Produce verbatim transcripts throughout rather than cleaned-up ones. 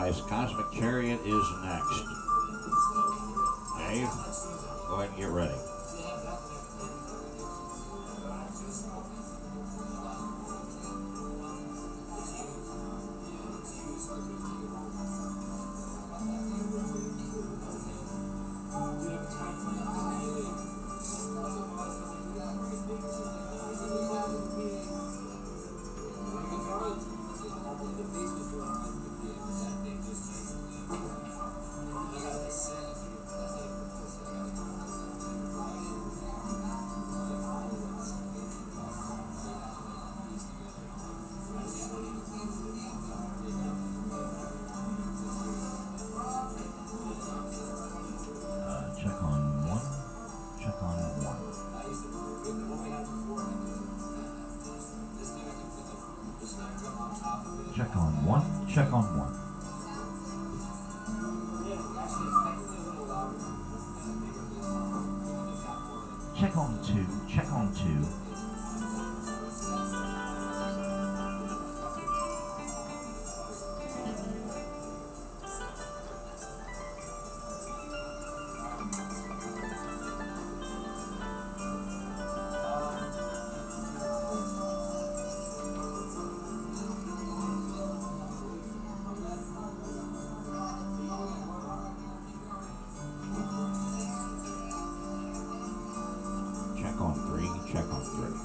guys. Cosmic Chariot is next. Dave, go ahead and get ready. Check on one, check on one. Check on two, check on two. Check on three, check on three.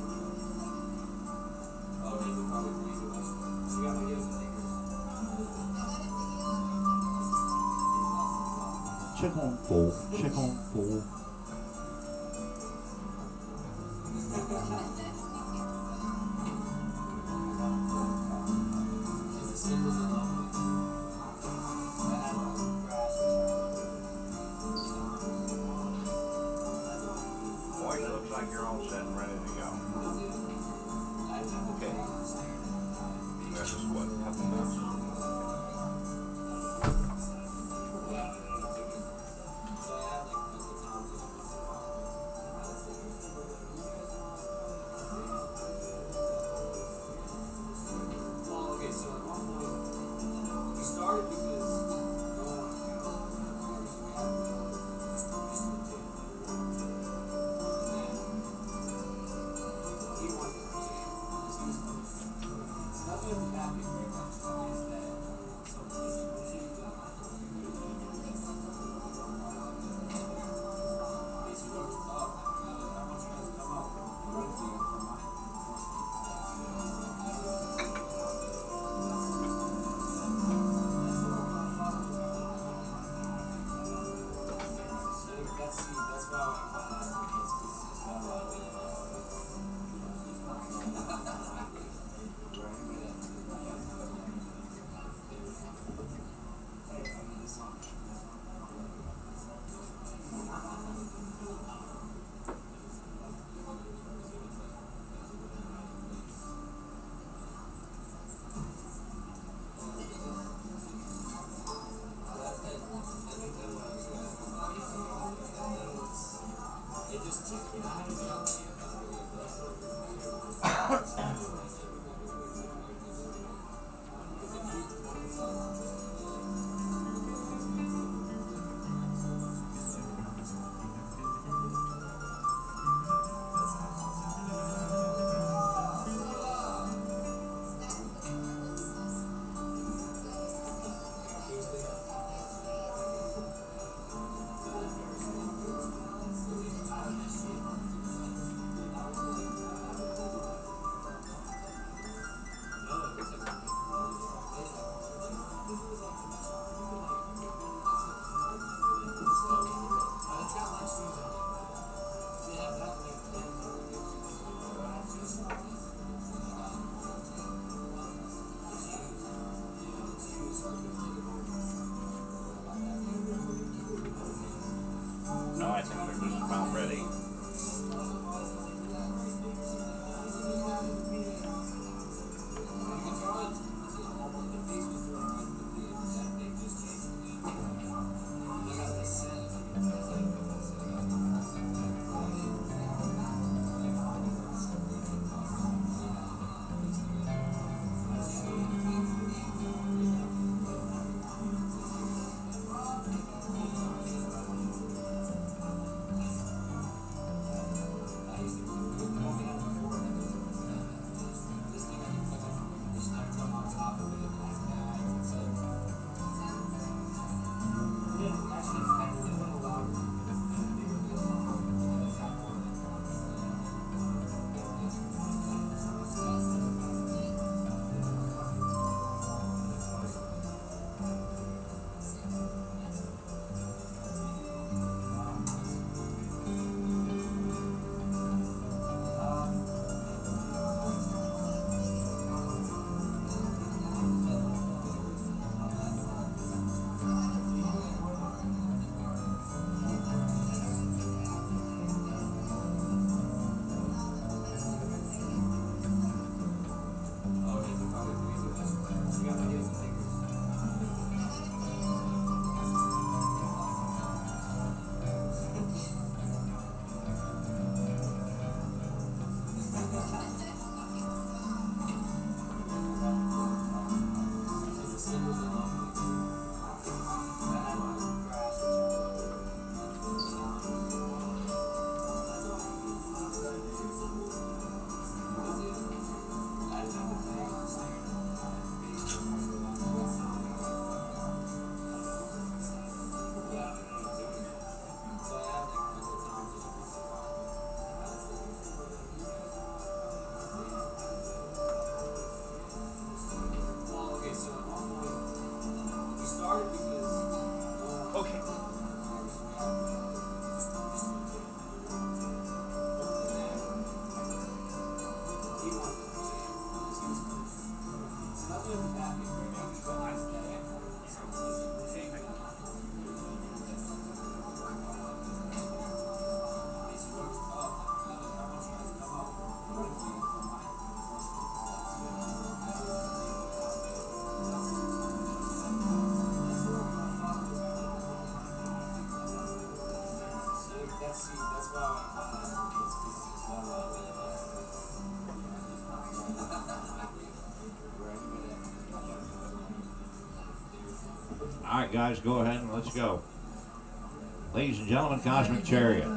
Check on four, check on four. Boys, it looks like you're all set and ready to go. Okay. This is what, a couple minutes? All right, guys, go ahead and let's go. Ladies and gentlemen, Cosmic Chariot.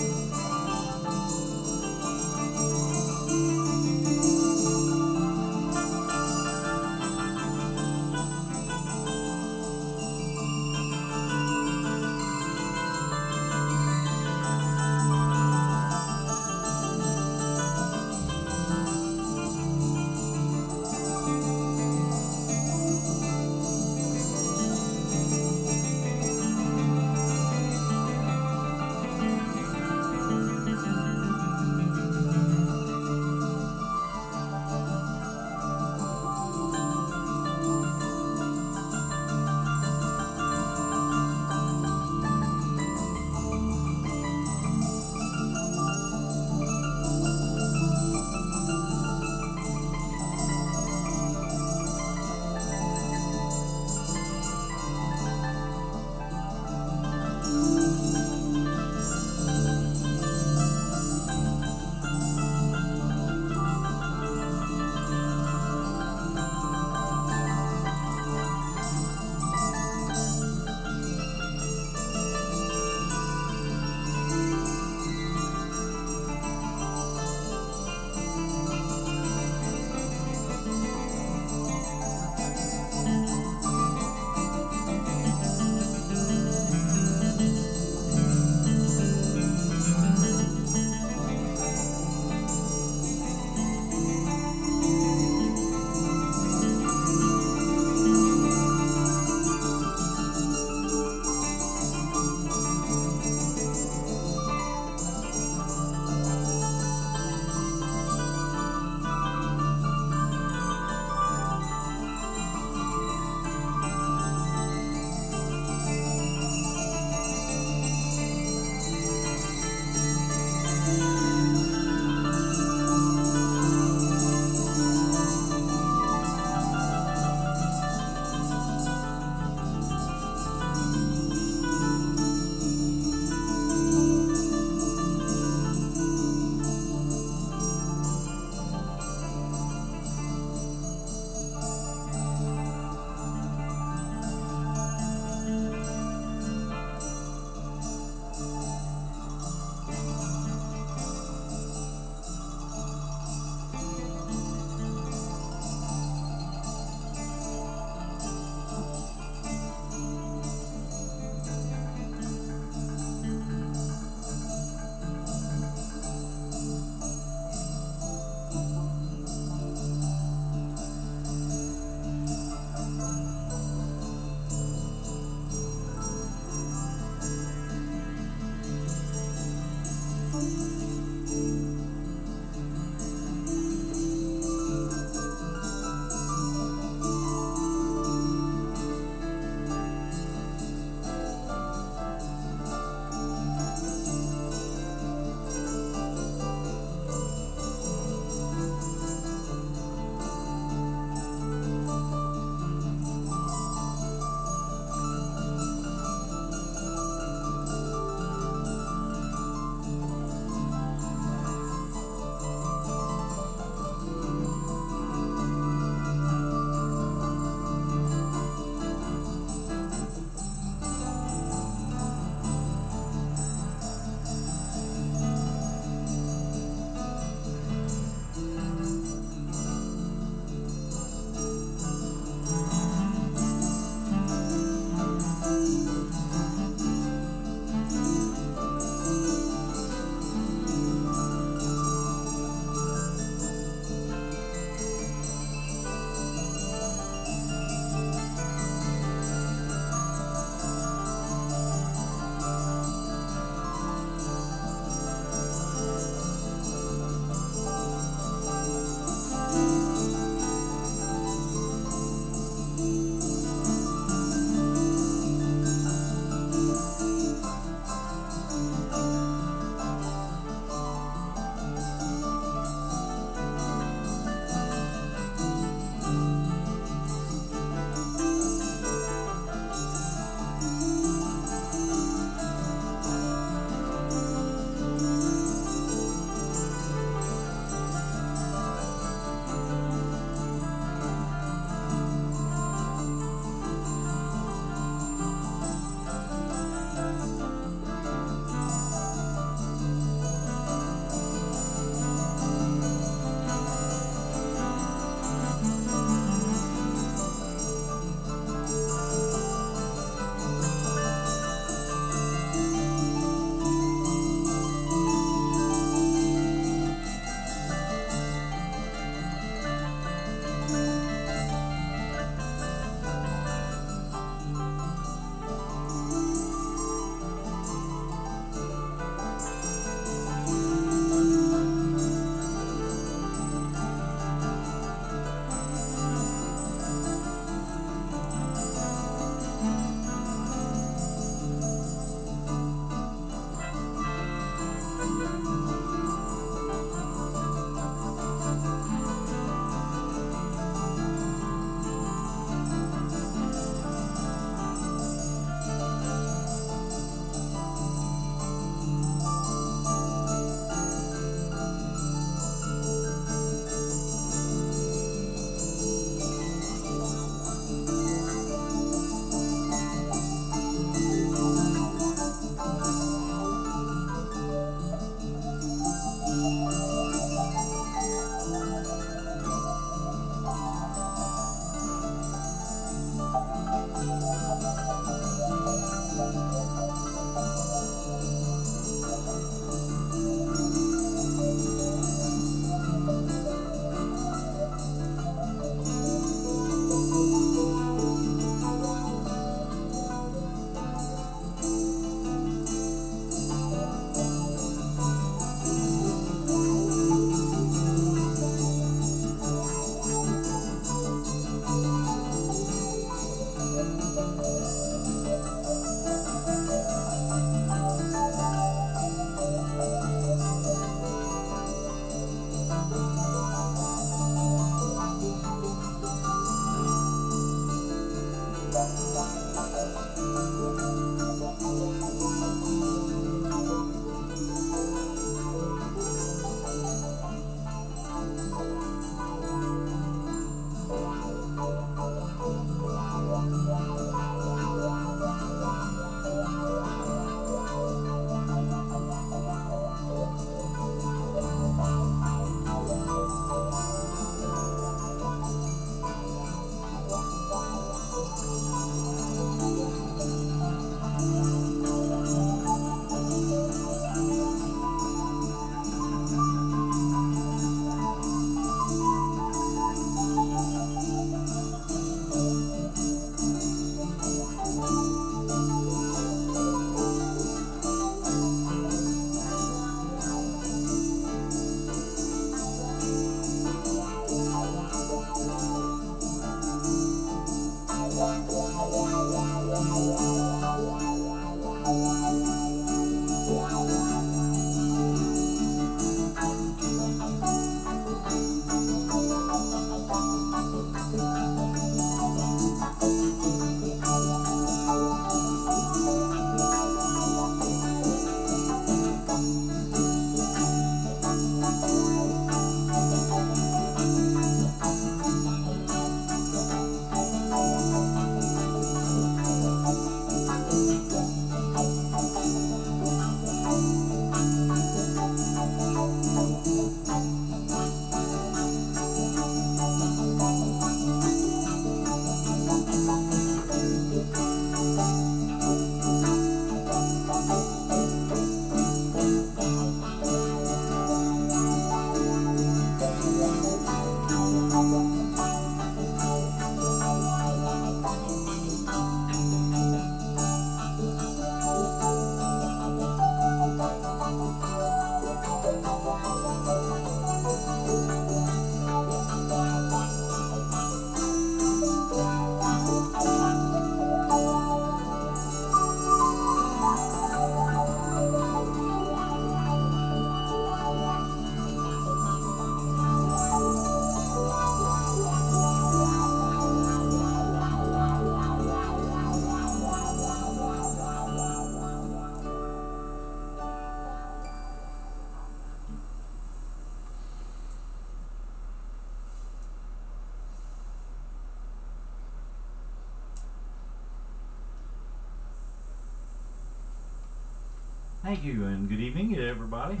Thank you, and good evening, everybody.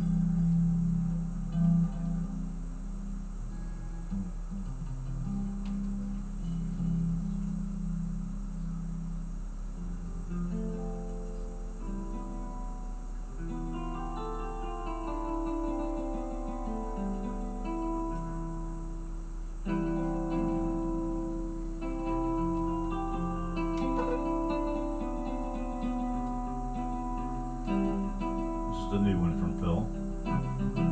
This is the new one from Phil.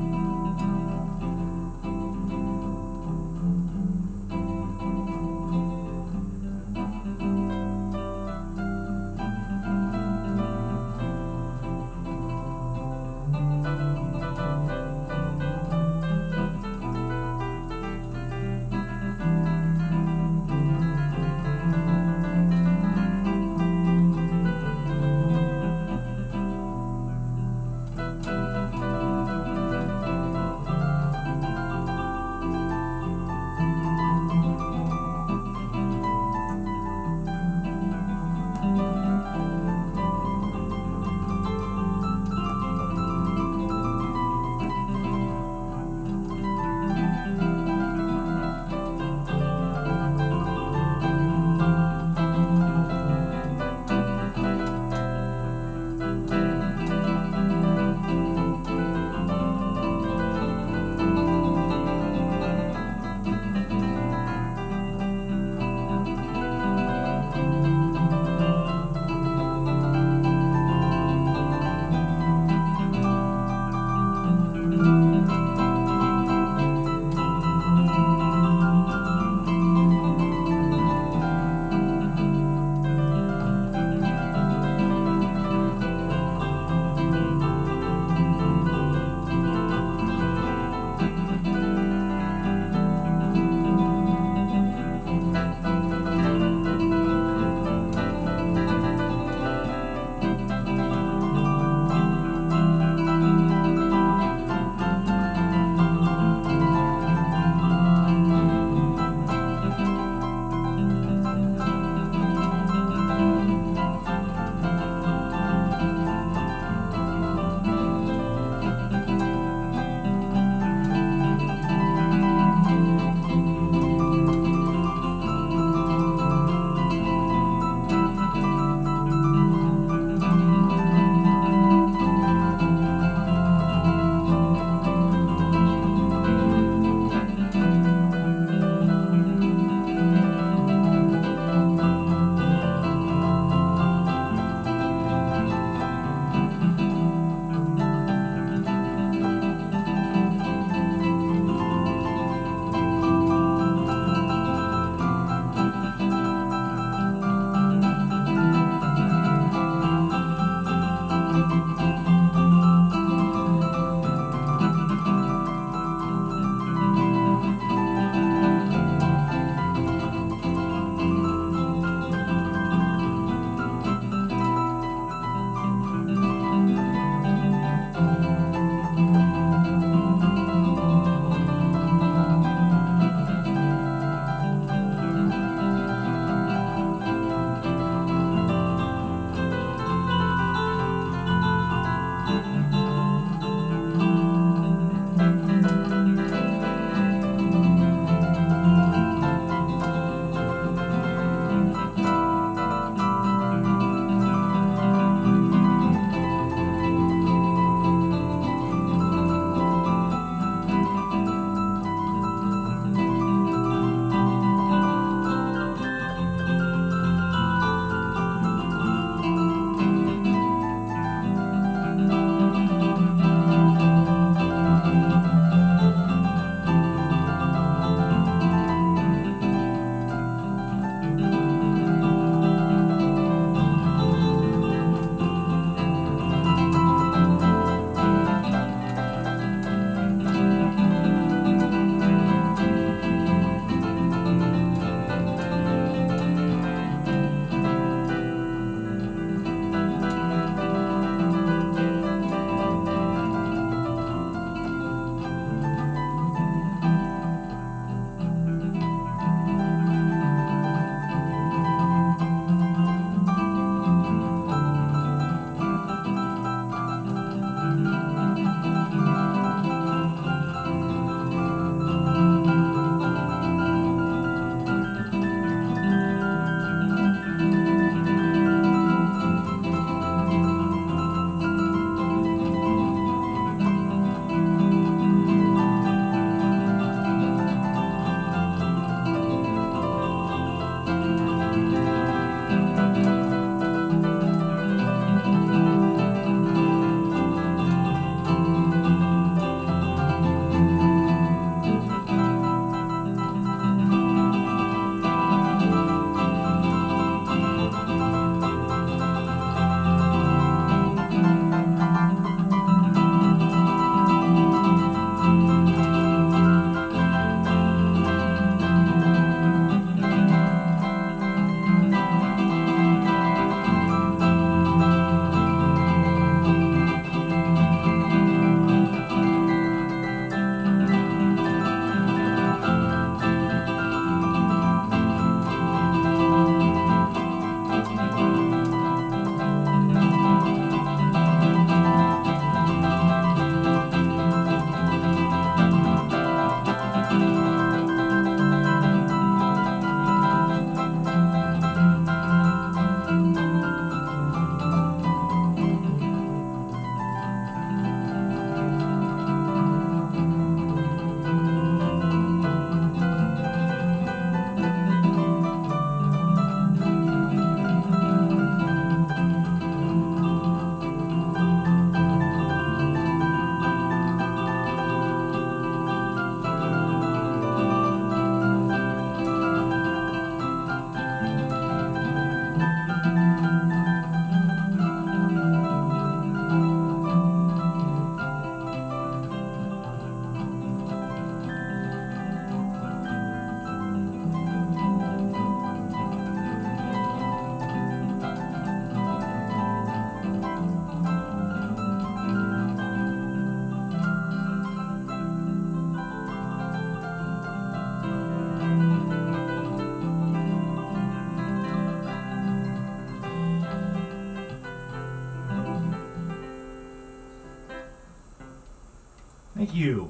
Thank you.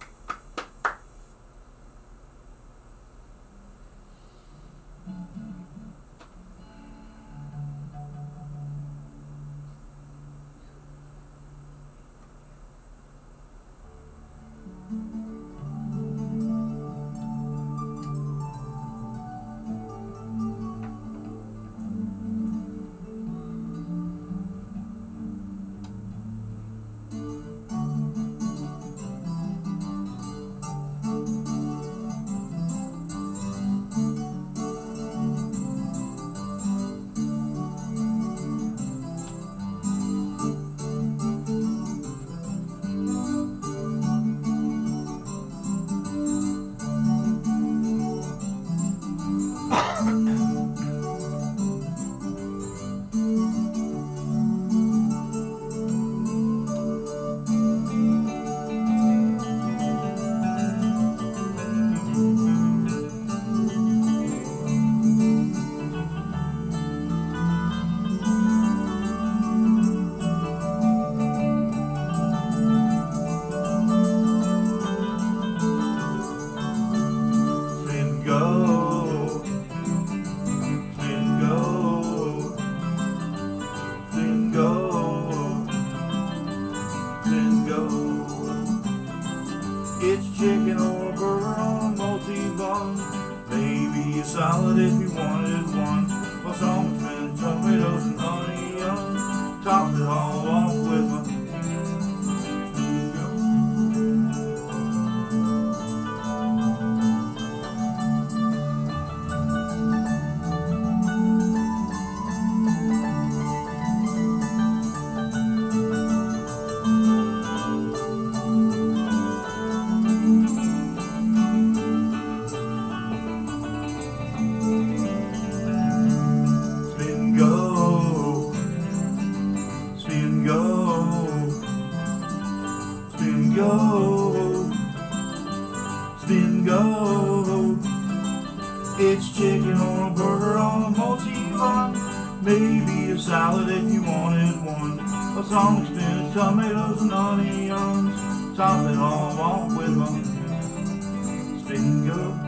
It's chicken or burger on a multi-bun. Maybe a salad if you wanted one. Or some spinach, tomatoes, and onion. Top it all off with a go, spin go. It's chicken or a burger on a multi-bun. Maybe a salad if you wanted one. A some spinach, tomatoes, and onions. Top it all off with a spin go.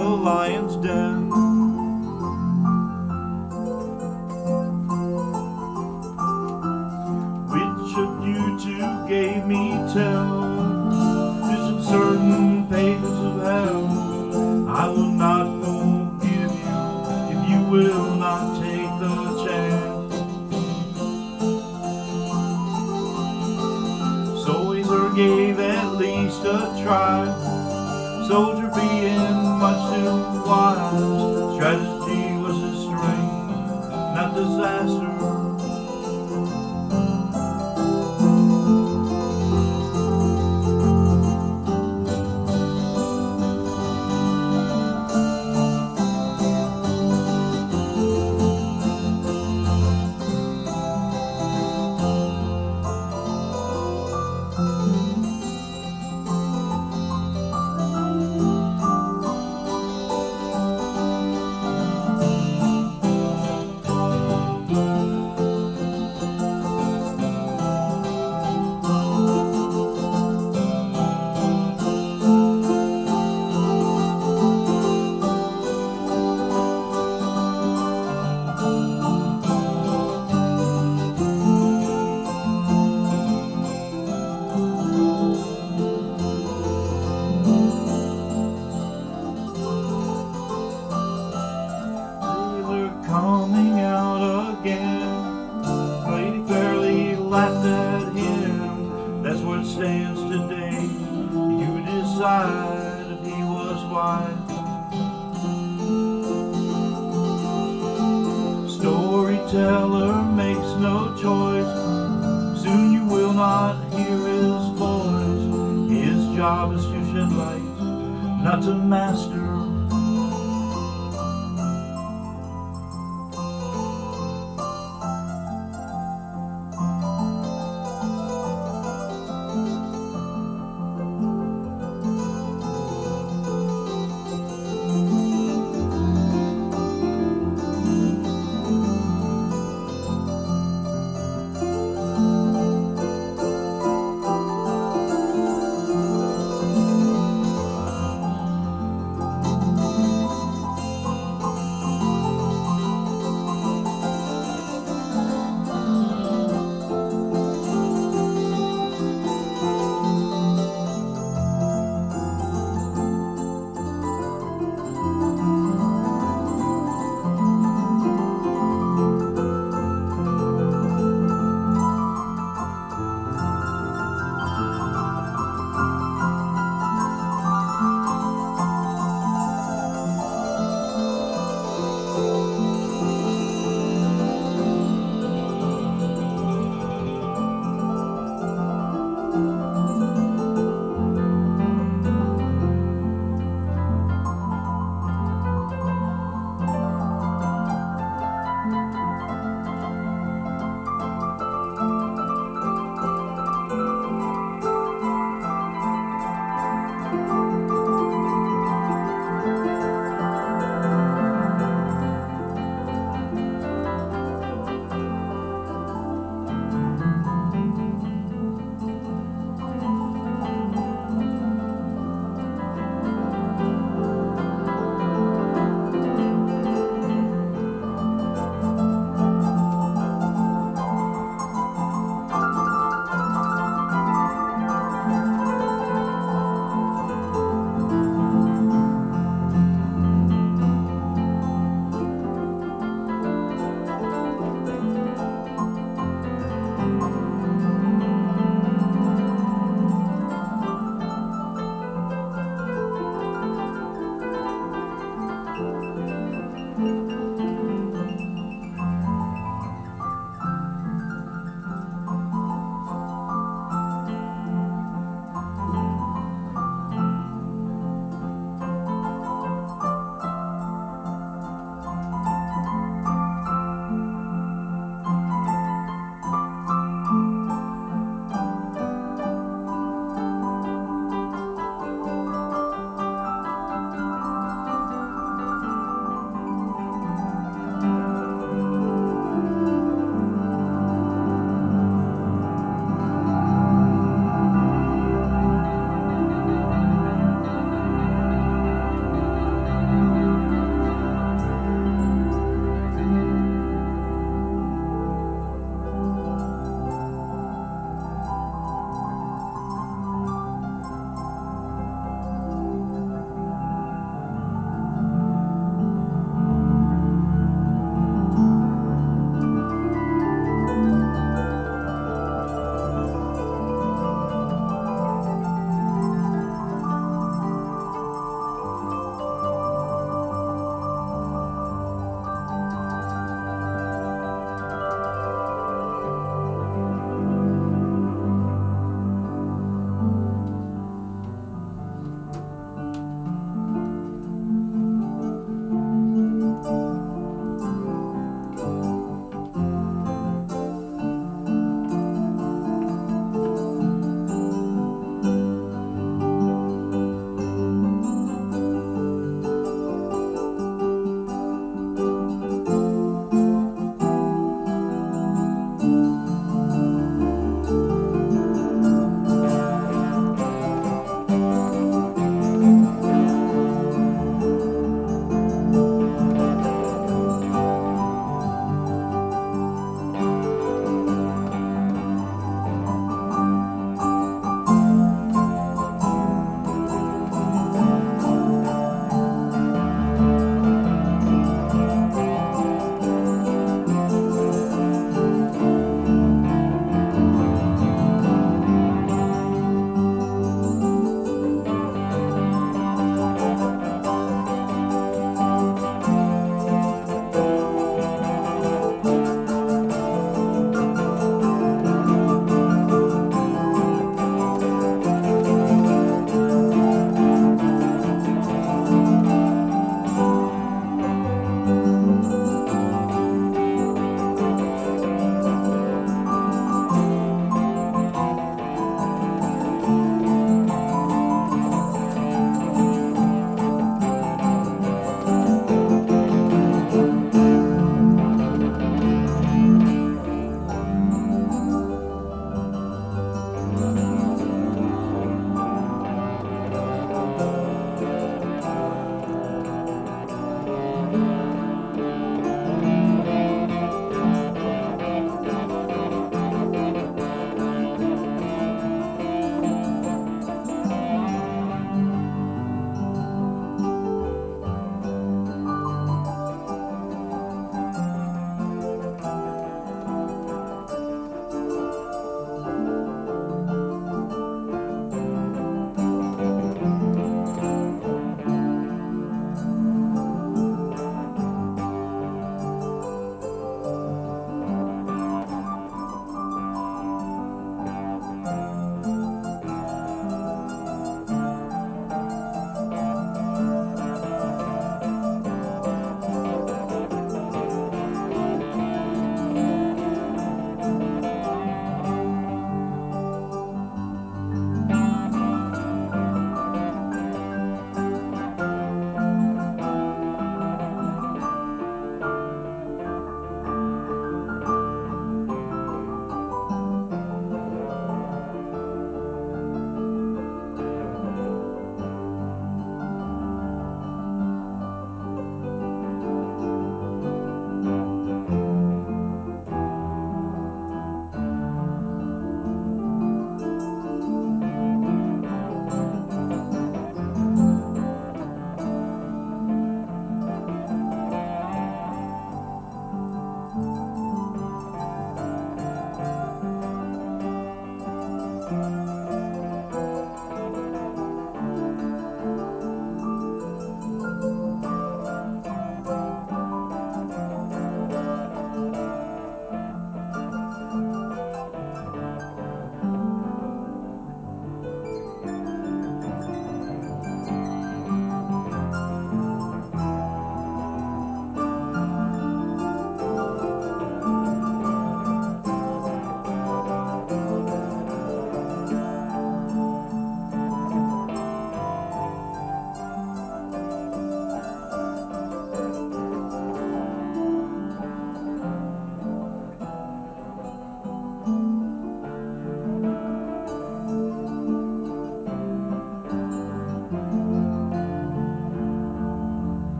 a lion's den. Which of you two gave me tell? Visit certain pages of hell. I will not forgive you if you will not take the chance. So Hitler gave at least a try, soldier being much too wise. Strategy was his strength, not disaster. Coming out again, Lady Fairly laughed at him. That's where it stands today. You decide if he was wise. Storyteller makes no choice. Soon you will not hear his voice. His job is to shed light, not to master.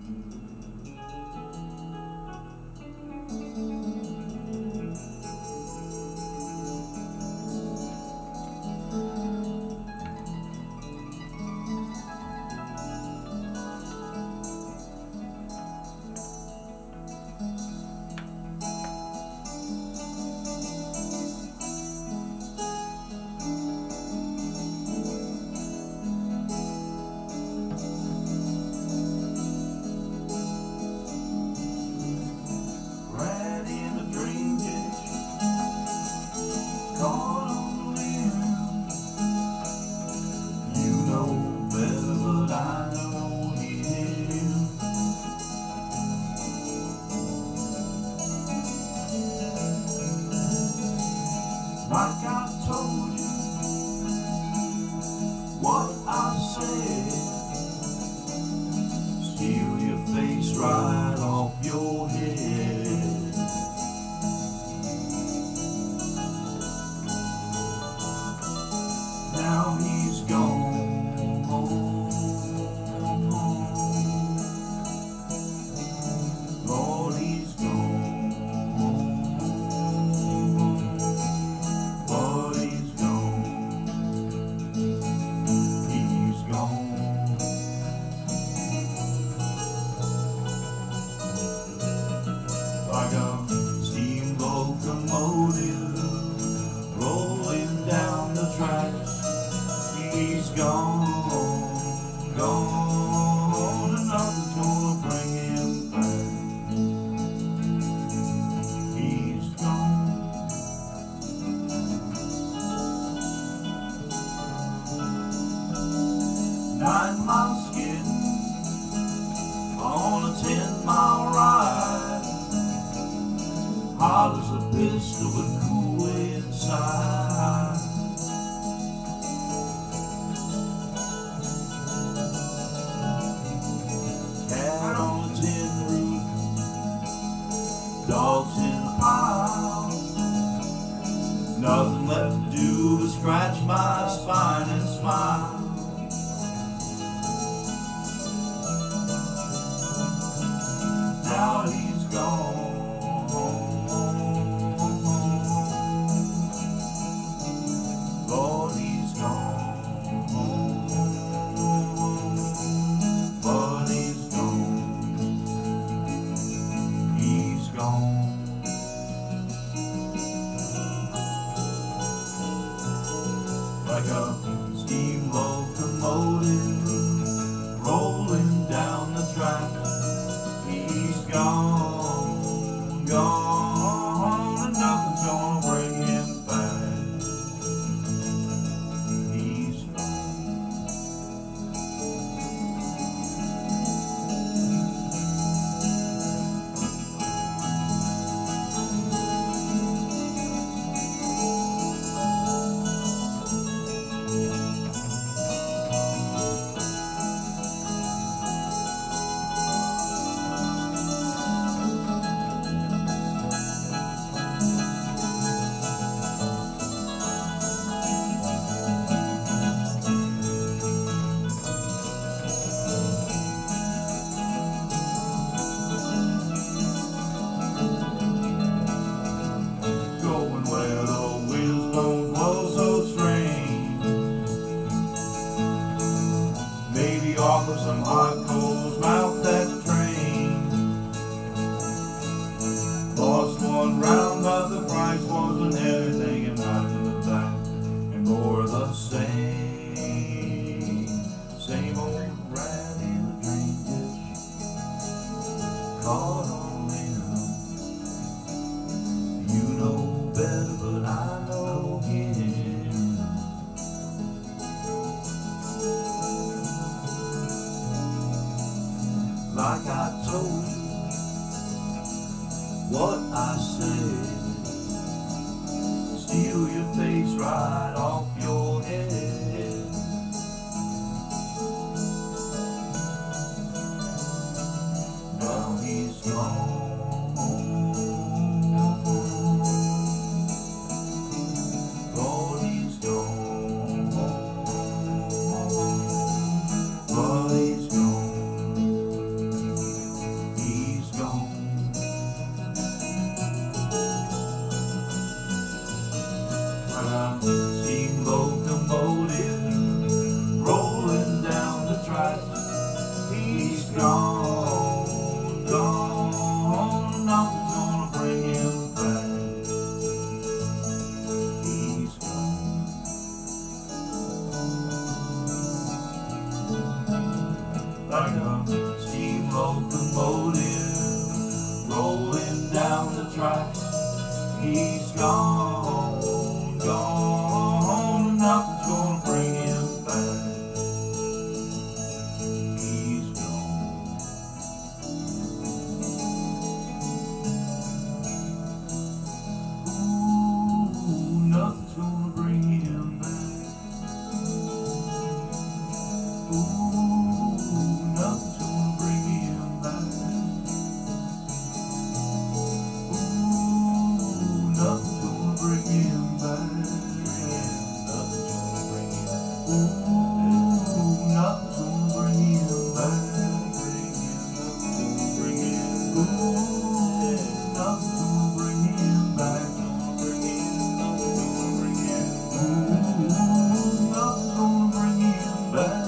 Ran in a dream ditch, caught on the limb. You know better, but I know him. Like I told you, what I said, steal your face right off your head. Now he's gone. Lord, he's gone. Lord, he's gone. He's gone. Like a steam locomotive rolling down the tracks. He's gone, gone, and nothing's gonna bring him back. He's gone. Nine miles skidding on a ten mile ride. Hot as a pistol but cool inside. Cat on a tin roof, dogs in a pile. Nothing left to do but scratch my spine and smile. Now he's gone. Lord, he's gone. Lord, he's gone. He's gone. Like a steam locomotive rolling down the track. He's gone, gone, and nothing's gonna bring him back. He's gone. Going where the winds don't blow so strange. Maybe offer some hot coals, mount that train. Lost one round, but the price wasn't anything, and knives in the back, and more of the same. Same old rat in the drain ditch, caught on limb. You know better, but I know him. Like I told you, what I said, steal your face right off your head. Now he's gone. Lord, he's gone. Lord, he's gone. He's gone, gone, and nothing's gonna bring him back. He's gone. Ooh, nothing's gonna bring him back. Ooh, nothing's gonna bring him back. Ooh, nothing's gonna bring him back. Nothing's gonna bring him back. Ooh, nothing's gonna bring him back. Bring him, nothing's gonna bring him. Ooh, nothing's gonna bring him back. Bring him, nothing's gonna bring him. Ooh, nothing's gonna bring him back.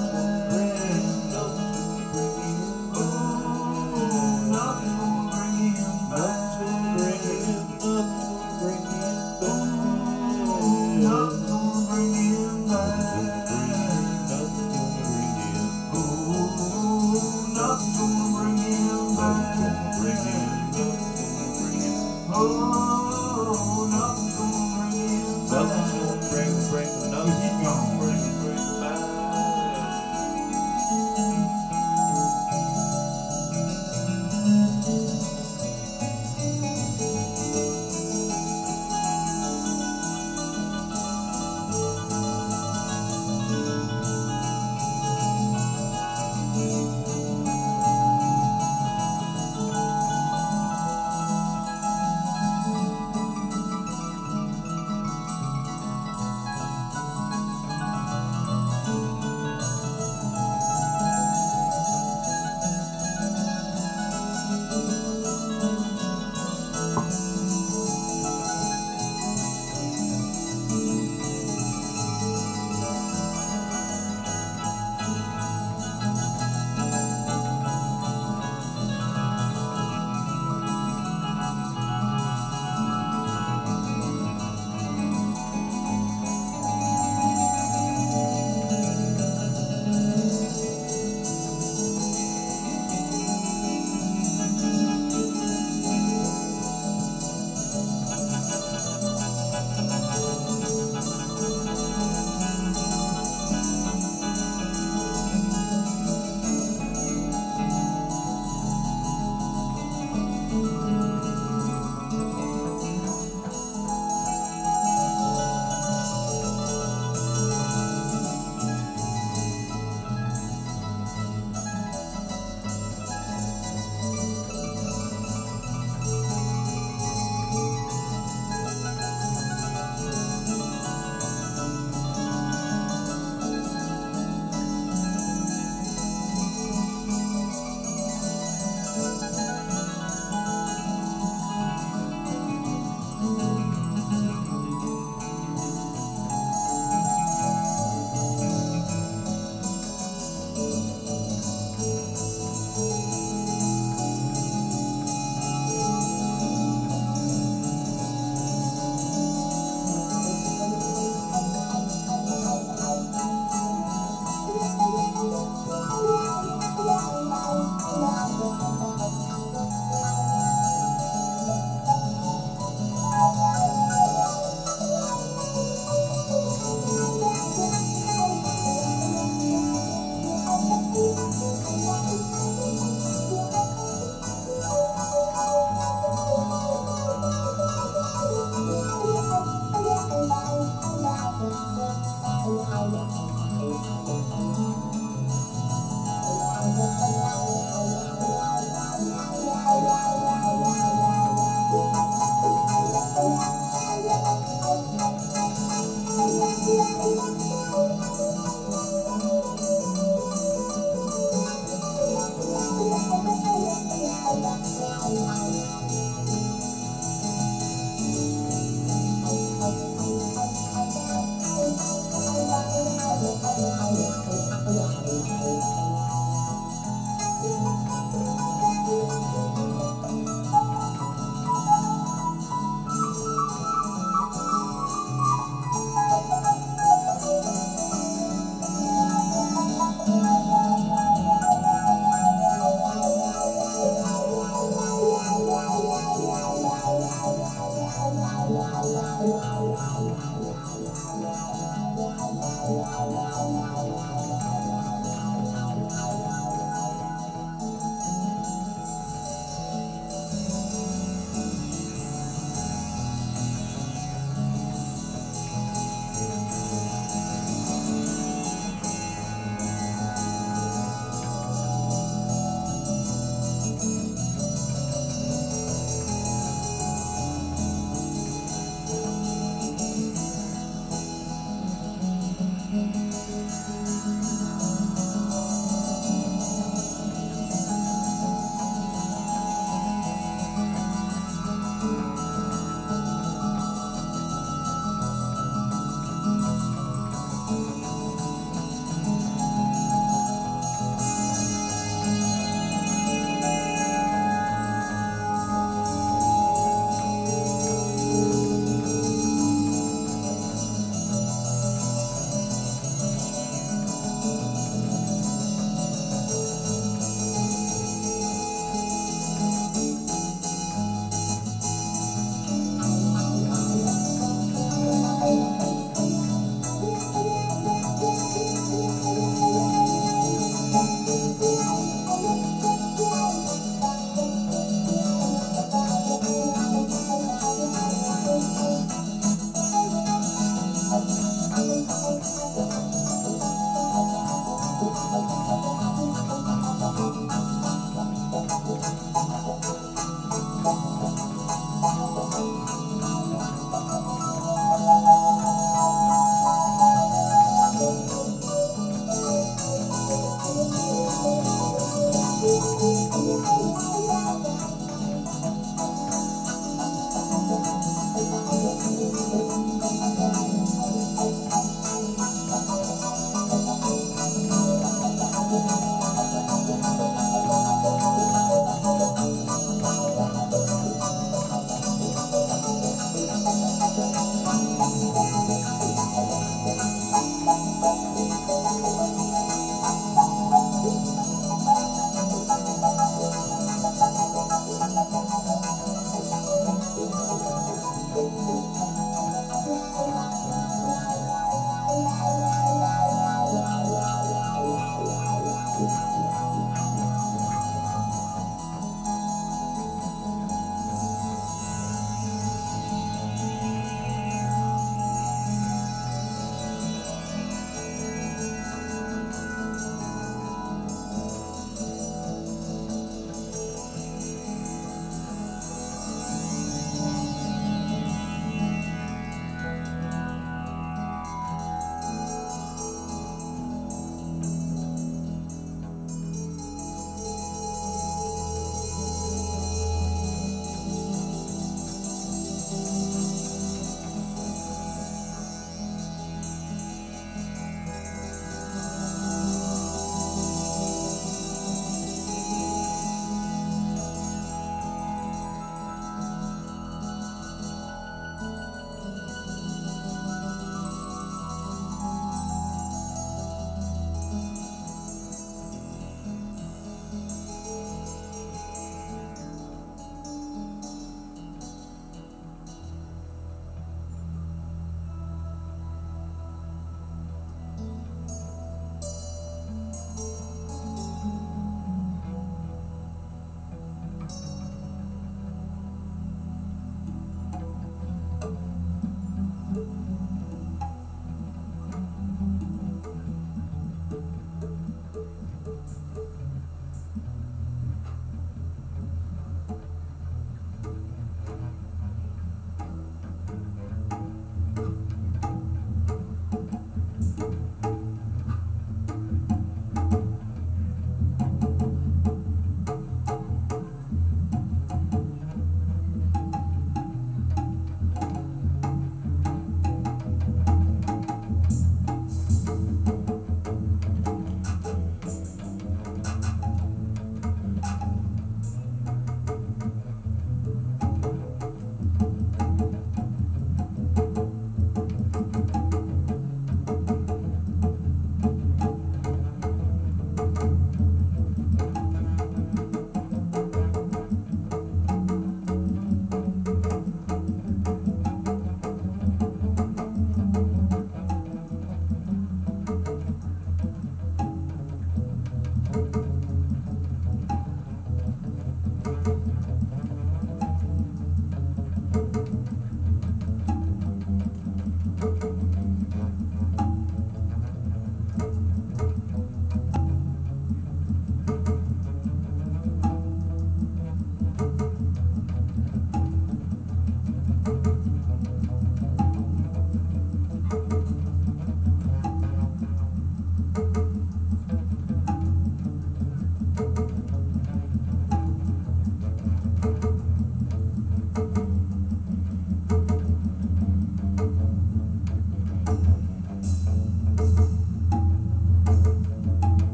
Thank you.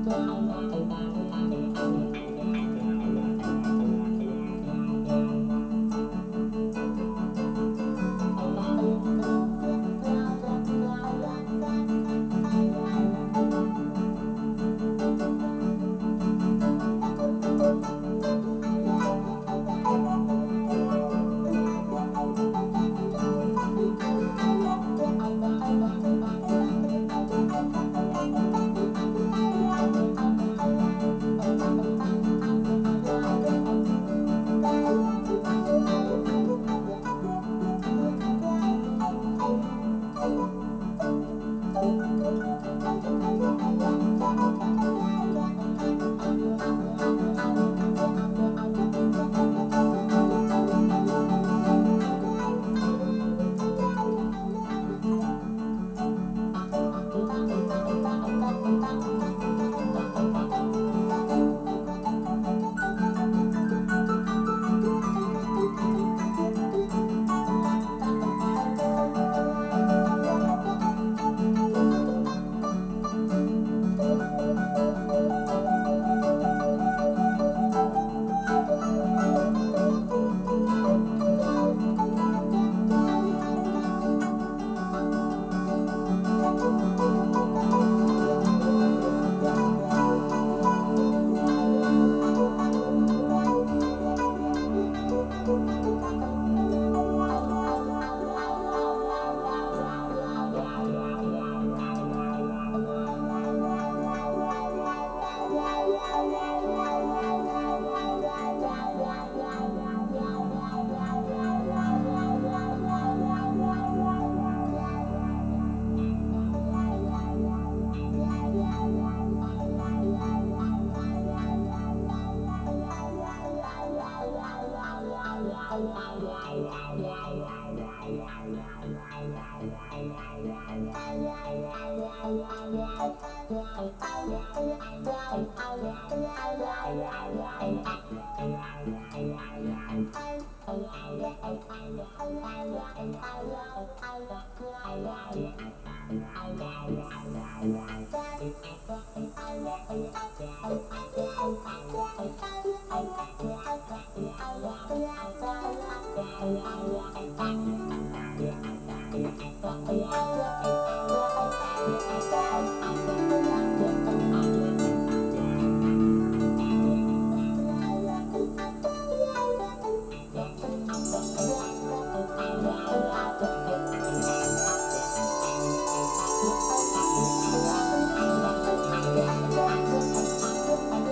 Thank you.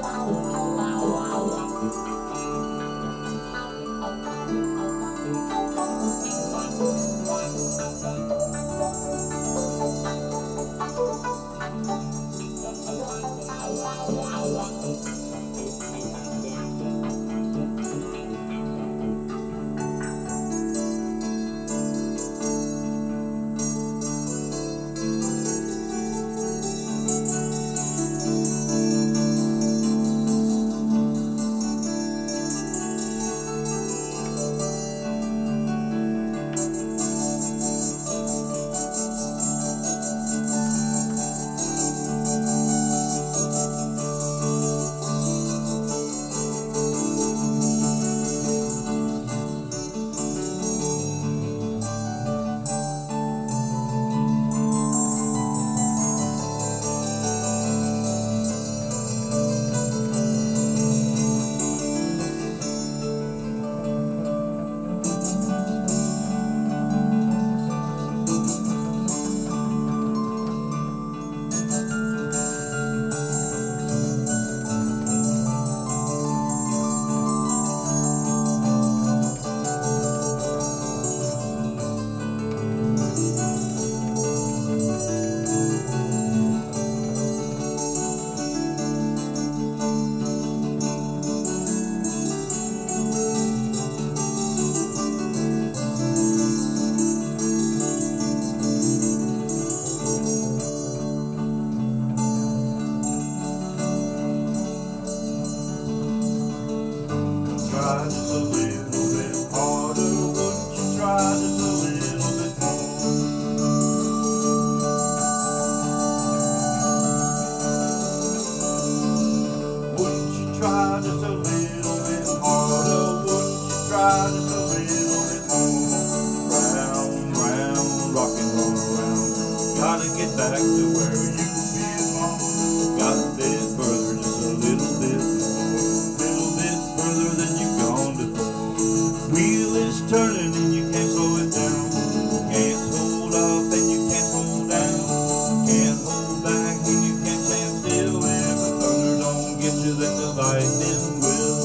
just a little bit harder? Wouldn't you try just a little bit more? Round, round, rock and roll around. Gotta get back to where you belong. Gotta bit further, just a little bit more. Little bit further than you've gone before. Wheel is turning and you can't slow it down. Can't hold up and you can't hold down. Can't hold back when you can't stand still. If the thunder don't get you, then the lightning will.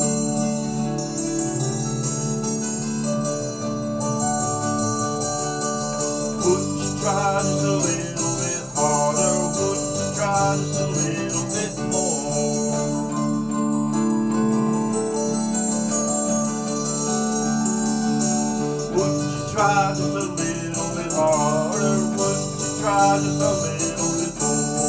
Wouldn't you try just a little bit harder? Wouldn't you try just a little bit more? Wouldn't you try just a little bit harder? Wouldn't you try just a little bit more?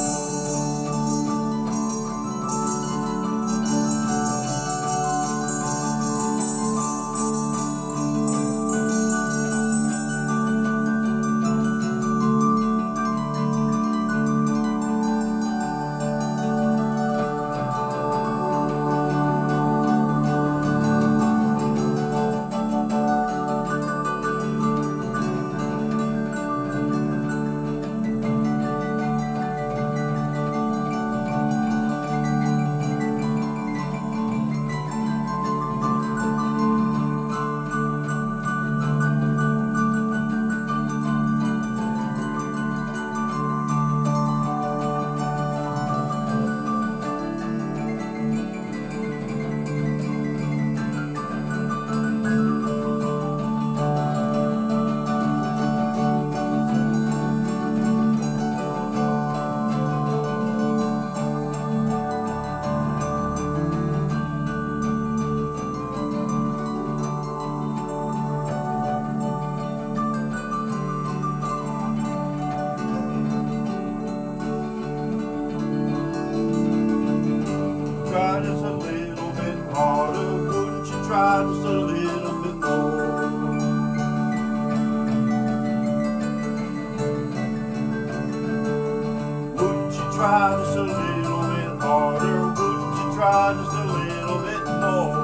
Try just a little bit harder. Wouldn't you try just a little bit more? Wouldn't you try just a little bit harder? Wouldn't you try just a little bit more?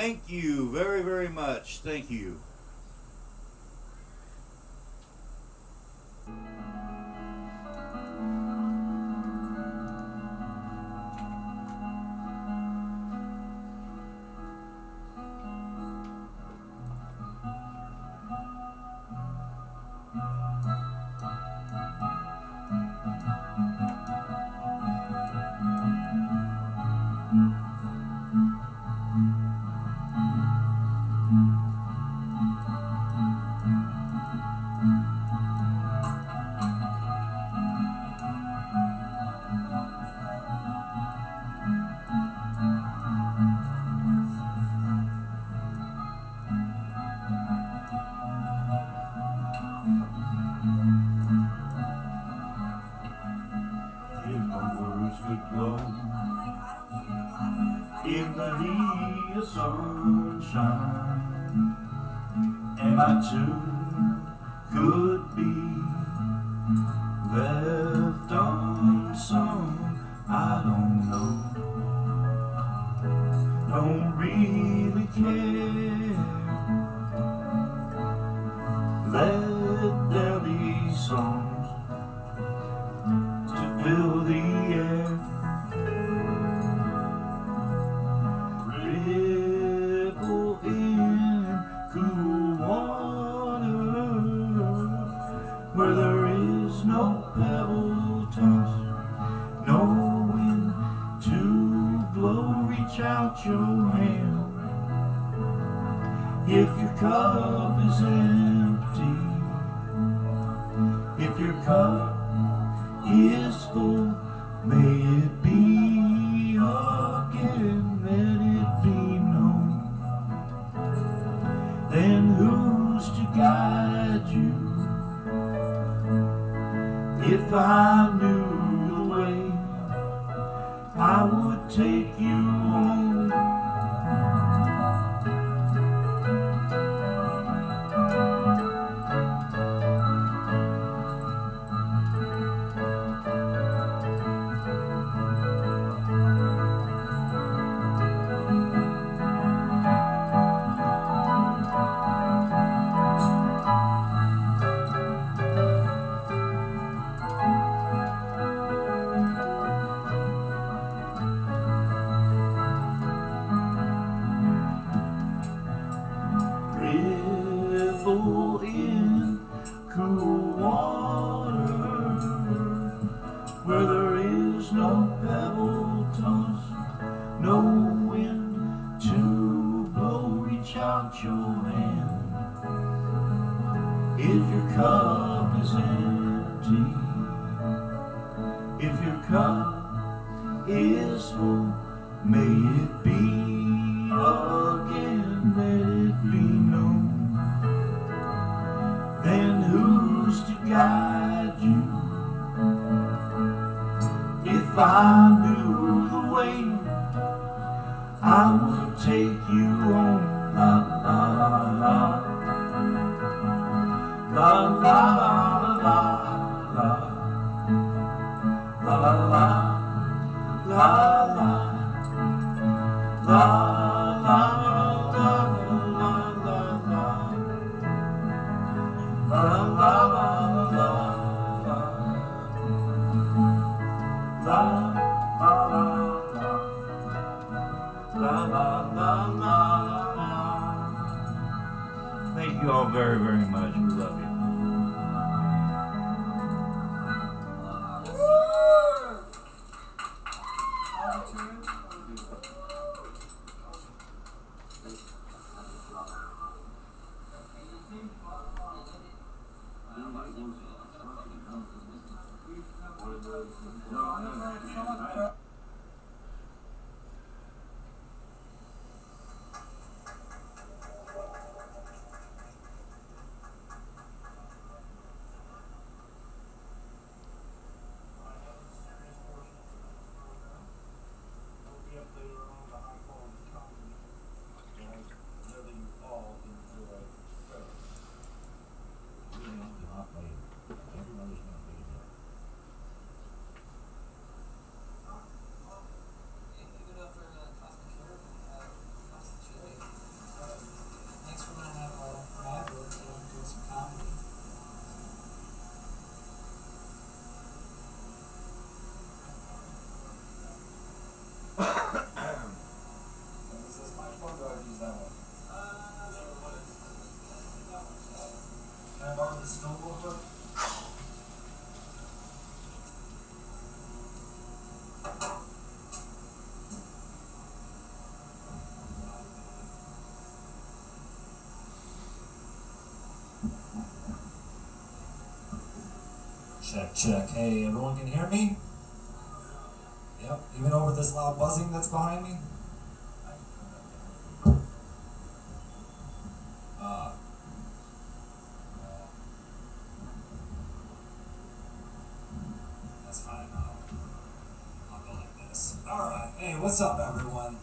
Thank you very, very much. Thank you. If my words could glow in the heat of sunshine, and my tune could be left unsung, I don't know, don't really care. Let there be songs to fill the air, ripple in cool water, where there is no pebble toss, no wind to blow. Reach out your hand. If your cup is empty, if your cup is full, may it be again, let it be known. Then who's to guide you? If I knew the way, I would take you home. Ripple in cool water, where there is no pebble toss, no wind to blow. Reach out your hand. If your cup is empty, if your cup is full, may it be again, let it be known. Then who's to guide you? If I knew the way, I would take you home. La la la la la la la la la la la la la la. La la la la la la la la la. Thank you all very, very much. We love you. Can I borrow the stove real quick? Check, check. Hey, everyone can hear me? Yep, even over this loud buzzing that's behind me? Uh, that's fine. I'll, I'll go like this. Alright, hey, what's up, everyone?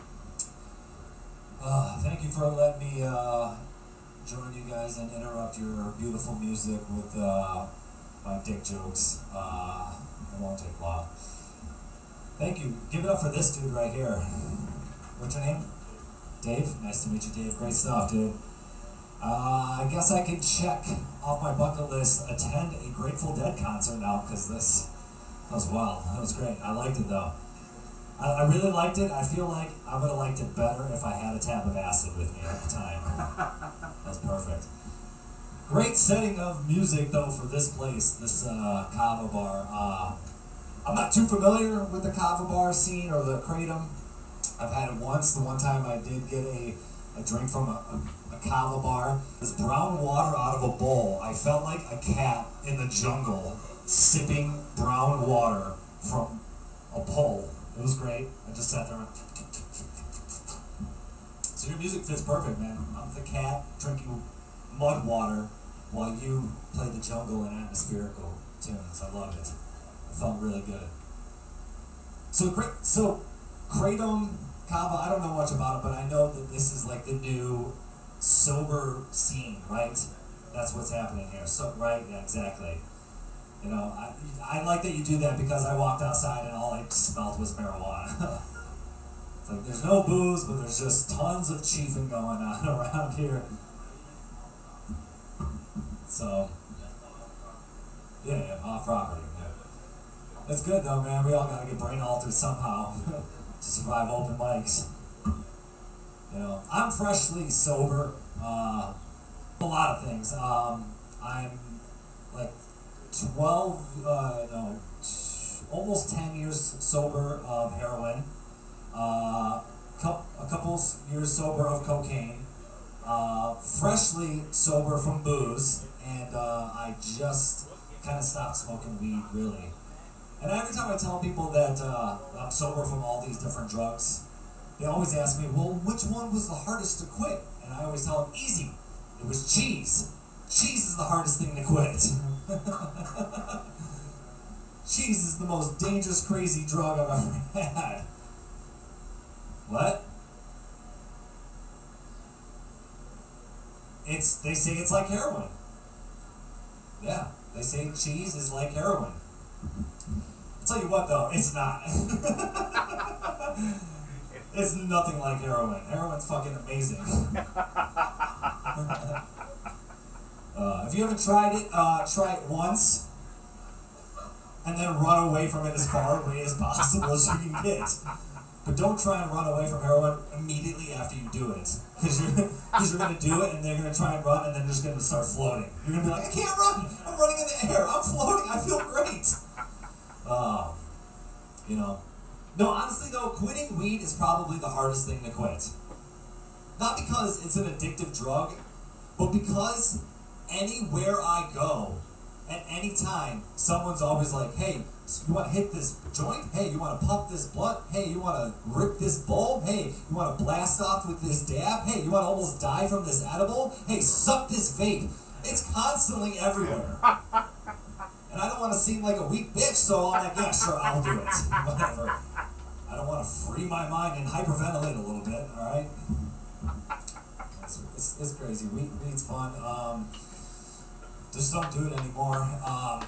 Uh, thank you for letting me uh, join you guys and interrupt your beautiful music with uh, my dick jokes. Uh, it won't take long. Thank you. Give it up for this dude right here. What's your name? Dave? Nice to meet you, Dave. Great stuff, dude. Uh, I guess I can check off my bucket list, attend a Grateful Dead concert now, because this was wild. That was great. I liked it, though. I, I really liked it. I feel like I would have liked it better if I had a tab of acid with me at the time. That was perfect. Great setting of music, though, for this place, this uh, Kava bar. Uh, I'm not too familiar with the Kava bar scene or the Kratom. I've had it once. The one time I did get a, a drink from a, a, a Kava bar. This brown water out of a bowl. I felt like a cat in the jungle sipping brown water from a bowl. It was great. I just sat there and... So your music fits perfect, man. I'm the cat drinking mud water while you play the jungle and atmospherical tunes. I love it. It felt really good. So, so Kratom, Kava, I don't know much about it, but I know that this is like the new sober scene, right? That's what's happening here. So, right? Yeah, exactly. You know, I, I like that you do that because I walked outside and all I smelled was marijuana. It's like there's no booze, but there's just tons of chiefing going on around here. So, yeah, yeah, off property. Yeah. It's good though, man. We all gotta get brain altered somehow to survive open mics. You know, I'm freshly sober. Uh, a lot of things. Um, I'm like twelve, uh, no, almost ten years sober of heroin. Uh, a couple years sober of cocaine. Uh, freshly sober from booze, and uh, I just kind of stopped smoking weed, really. And every time I tell people that uh, I'm sober from all these different drugs, they always ask me, well, which one was the hardest to quit? And I always tell them, easy. It was cheese. Cheese is the hardest thing to quit. Cheese is the most dangerous, crazy drug I've ever had. What? It's, they say it's like heroin. Yeah, they say cheese is like heroin. I'll tell you what though, it's not. It's nothing like heroin. Heroin's fucking amazing. uh, if you haven't tried it, uh, try it once, and then run away from it as far away as possible as you can get. But don't try and run away from heroin immediately after you do it. Because you're, cause you're going to do it and they're going to try and run and then they're just going to start floating. You're going to be like, I can't run! I'm running in the air! I'm floating! I feel great! Uh, you know. No, honestly though, quitting weed is probably the hardest thing to quit. Not because it's an addictive drug, but because anywhere I go, at any time, someone's always like, hey, you want to hit this joint? Hey, you want to puff this blunt? Hey, you want to rip this bulb? Hey, you want to blast off with this dab? Hey, you want to almost die from this edible? Hey, suck this vape. It's constantly everywhere. And I don't want to seem like a weak bitch, so I'm like, yeah, sure, I'll do it. Whatever. I don't want to free my mind and hyperventilate a little bit, alright? It's, it's, it's crazy. Weed, weed's fun. Um, just don't do it anymore. Um,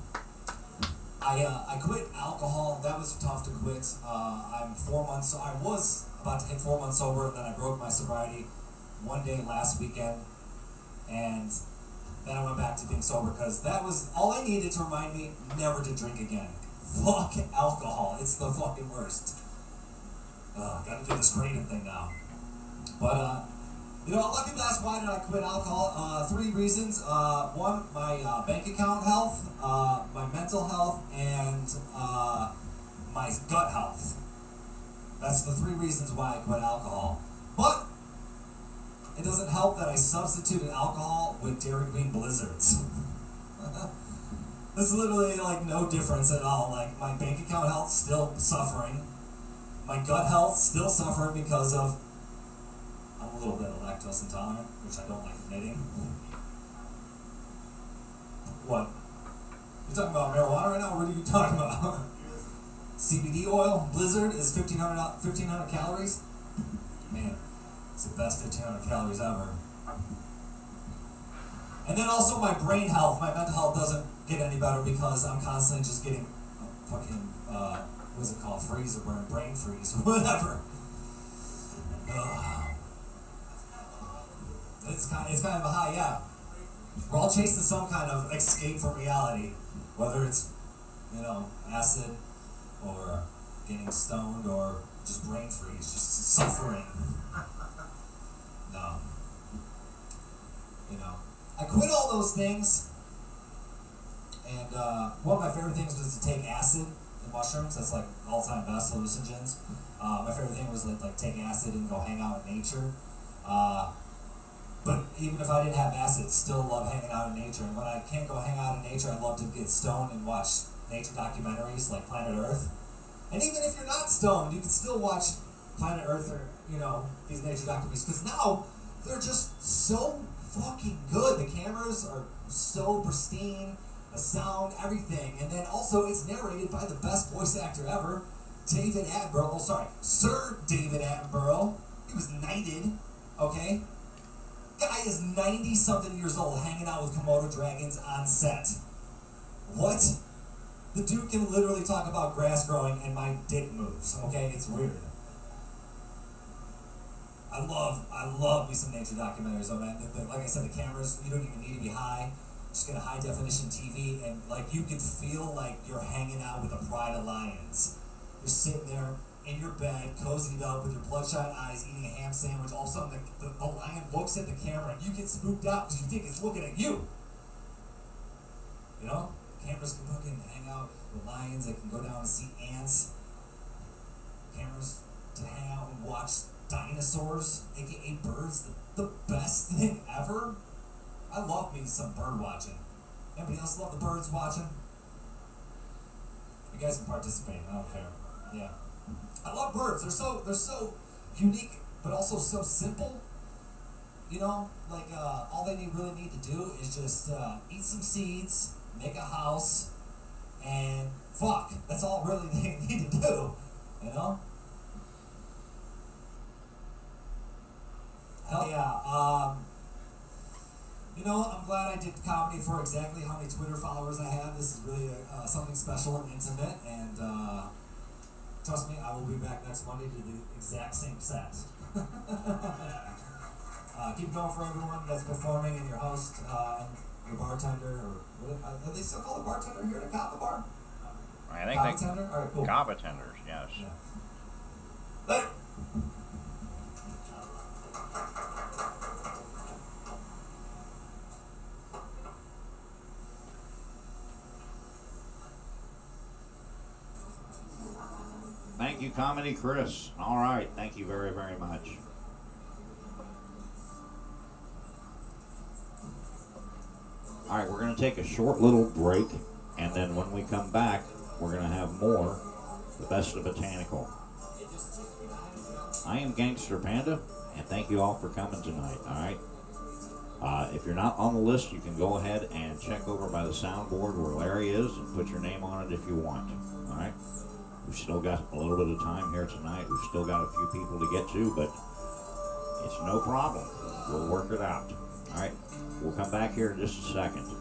I uh, I quit alcohol. That was tough to quit. Uh, I'm four months. I was about to hit four months sober, and then I broke my sobriety one day last weekend, and then I went back to being sober because that was all I needed to remind me never to drink again. Fuck alcohol. It's the fucking worst. Uh, gotta do this Kratom thing now. But uh, You know, a lot of people ask why did I quit alcohol? Uh, three reasons. Uh, one, my uh, bank account health, uh, my mental health, and uh, my gut health. That's the three reasons why I quit alcohol. But it doesn't help that I substituted alcohol with Dairy Queen Blizzards. There's literally like no difference at all. Like my bank account health still suffering. My gut health still suffering because of I'm a little bit lactose intolerant, which I don't like admitting. What? You talking about marijuana right now? What are you talking about? C B D oil, Blizzard is fifteen hundred calories. Man, it's the best fifteen hundred calories ever. And then also my brain health, my mental health doesn't get any better because I'm constantly just getting fucking, uh, what is it called, freeze or burn, brain freeze, whatever. Ugh. It's kind, of, it's kind of a high, yeah. We're all chasing some kind of escape from reality, whether it's, you know, acid, or getting stoned, or just brain freeze, just suffering. No. You know, I quit all those things, and uh, one of my favorite things was to take acid and mushrooms. That's like all-time best hallucinogens. Uh, my favorite thing was like, like take acid and go hang out in nature. Uh, but even if I didn't have acid, still love hanging out in nature. And when I can't go hang out in nature, I love to get stoned and watch nature documentaries like Planet Earth. And even if you're not stoned, you can still watch Planet Earth or, you know, these nature documentaries. Because now, they're just so fucking good. The cameras are so pristine, the sound, everything. And then also, it's narrated by the best voice actor ever, David Attenborough. Oh, sorry, Sir David Attenborough. He was knighted, okay? Guy is ninety-something years old hanging out with Komodo dragons on set. What? The dude can literally talk about grass growing and my dick moves, okay? It's weird. I love, I love me some nature documentaries, though, man. The, the, like I said, the cameras, you don't even need to be high. Just get a high definition T V, and like you can feel like you're hanging out with a pride of lions. You're sitting there in your bed, cozied up with your bloodshot eyes, eating a ham sandwich. All of a sudden, the, the, the lion looks at the camera, and you get spooked out because you think it's looking at you. You know? Cameras can fucking hang out with lions. They can go down and see ants. Cameras to hang out and watch dinosaurs, aka birds. The, the best thing ever. I love me some bird watching. Anybody else love the birds watching? You guys can participate. I don't care. Yeah. I love birds. They're so they're so unique, but also so simple. You know, like uh, all they need, really need to do is just uh, eat some seeds, make a house, and fuck. That's all really they need to do. You know? Hell yeah. Um, you know, I'm glad I did comedy for exactly how many Twitter followers I have. This is really a, uh, something special and intimate, and uh, trust me, I will be back next Monday to do the exact same set. uh, keep going for everyone that's performing, and your host, uh, your bartender, or what, uh, are they still called a bartender here at Kava Bar? I think Kava they tender? All right, cool. Kava tenders, yes. Yeah. Later. Thank you, Comedy Chris. All right, thank you very, very much. All right, we're going to take a short little break, and then when we come back, we're going to have more The Best of Botanical. I am Gangster Panda, and thank you all for coming tonight, all right? Uh, if you're not on the list, you can go ahead and check over by the soundboard where Larry is and put your name on it if you want, all right? We've still got a little bit of time here tonight. We've still got a few people to get to, but it's no problem. We'll work it out. All right, we'll come back here in just a second.